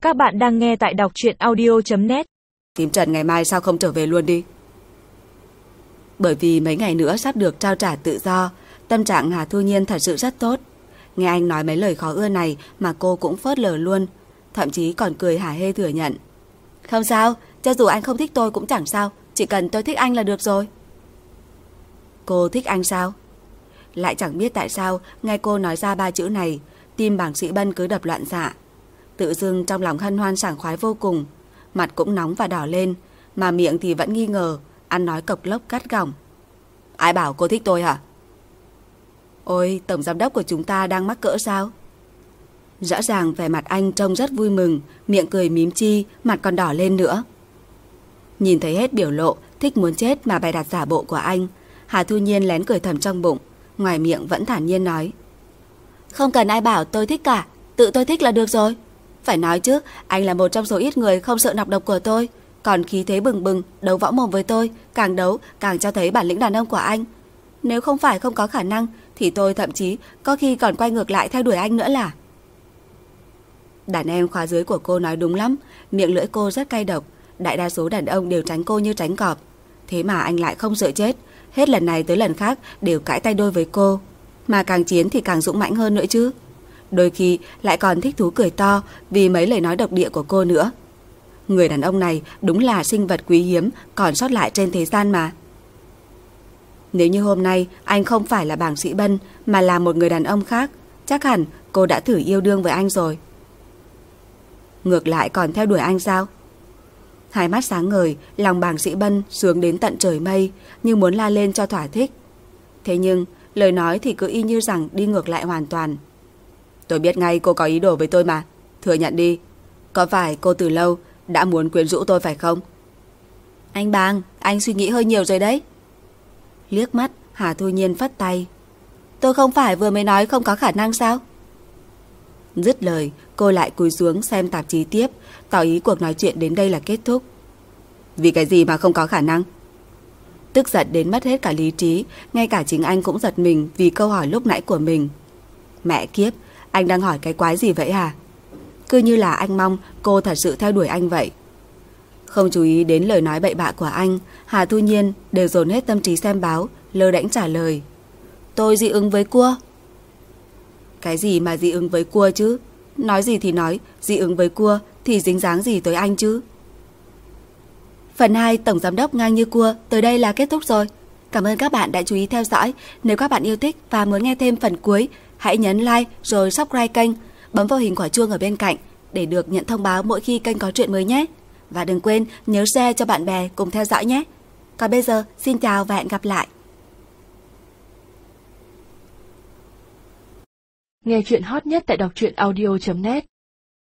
Các bạn đang nghe tại đọc truyện audio.net. Tím Trần ngày mai sao không trở về luôn đi? Bởi vì mấy ngày nữa sắp được trao trả tự do, tâm trạng Hà Thu Nhiên thật sự rất tốt. Nghe anh nói mấy lời khó ưa này mà cô cũng phớt lờ luôn, thậm chí còn cười hả hê thừa nhận. Không sao, cho dù anh không thích tôi cũng chẳng sao, chỉ cần tôi thích anh là được rồi. Cô thích anh sao? Lại chẳng biết tại sao nghe cô nói ra ba chữ này, tim bảng sĩ Bân cứ đập loạn xạ. Tự dưng trong lòng hân hoan sảng khoái vô cùng, mặt cũng nóng và đỏ lên, mà miệng thì vẫn nghi ngờ, ăn nói cộc lốc gắt gỏng. Ai bảo cô thích tôi hả? Ôi, tổng giám đốc của chúng ta đang mắc cỡ sao? Rõ ràng vẻ mặt anh trông rất vui mừng, miệng cười mím chi, mặt còn đỏ lên nữa. Nhìn thấy hết biểu lộ thích muốn chết mà bày đặt giả bộ của anh, Hà Thu Nhiên lén cười thầm trong bụng, ngoài miệng vẫn thản nhiên nói. Không cần ai bảo tôi thích cả, tự tôi thích là được rồi. Phải nói chứ, anh là một trong số ít người không sợ nọc độc của tôi, còn khí thế bừng bừng, đấu võ mồm với tôi, càng đấu càng cho thấy bản lĩnh đàn ông của anh. Nếu không phải không có khả năng, thì tôi thậm chí có khi còn quay ngược lại theo đuổi anh nữa là. Đàn em khóa dưới của cô nói đúng lắm, miệng lưỡi cô rất cay độc, đại đa số đàn ông đều tránh cô như tránh cọp. Thế mà anh lại không sợ chết, hết lần này tới lần khác đều cãi tay đôi với cô, mà càng chiến thì càng dũng mãnh hơn nữa chứ. Đôi khi lại còn thích thú cười to vì mấy lời nói độc địa của cô nữa. Người đàn ông này đúng là sinh vật quý hiếm còn sót lại trên thế gian mà. Nếu như hôm nay anh không phải là bảng sĩ Bân mà là một người đàn ông khác, chắc hẳn cô đã thử yêu đương với anh rồi. Ngược lại còn theo đuổi anh sao? Hai mắt sáng ngời, lòng bảng sĩ Bân sướng đến tận trời mây, như muốn la lên cho thỏa thích. Thế nhưng lời nói thì cứ y như rằng đi ngược lại hoàn toàn. Tôi biết ngay cô có ý đồ với tôi mà, thừa nhận đi. Có phải cô từ lâu đã muốn quyến rũ tôi phải không? Anh Bàng, anh suy nghĩ hơi nhiều rồi đấy. Liếc mắt, Hà Thu Nhiên phất tay. Tôi không phải vừa mới nói không có khả năng sao? Dứt lời, cô lại cúi xuống xem tạp chí tiếp, tỏ ý cuộc nói chuyện đến đây là kết thúc. Vì cái gì mà không có khả năng? Tức giận đến mất hết cả lý trí, ngay cả chính anh cũng giật mình vì câu hỏi lúc nãy của mình. Mẹ kiếp, anh đang hỏi cái quái gì vậy hả? Cứ như là anh mong cô thật sự theo đuổi anh vậy. Không chú ý đến lời nói bậy bạ của anh, Hà Thu Nhiên đều dồn hết tâm trí xem báo, lơ đễnh trả lời. Tôi dị ứng với cua. Cái gì mà dị ứng với cua chứ? Nói gì thì nói, dị ứng với cua thì dính dáng gì tới anh chứ? Phần 2 Tổng Giám đốc ngang như cua tới đây là kết thúc rồi. Cảm ơn các bạn đã chú ý theo dõi. Nếu các bạn yêu thích và muốn nghe thêm phần cuối, hãy nhấn like rồi subscribe kênh, bấm vào hình quả chuông ở bên cạnh để được nhận thông báo mỗi khi kênh có chuyện mới nhé. Và đừng quên nhớ share cho bạn bè cùng theo dõi nhé. Còn bây giờ, xin chào và hẹn gặp lại. Nghe chuyện hot nhất tại đọc truyện audio.net.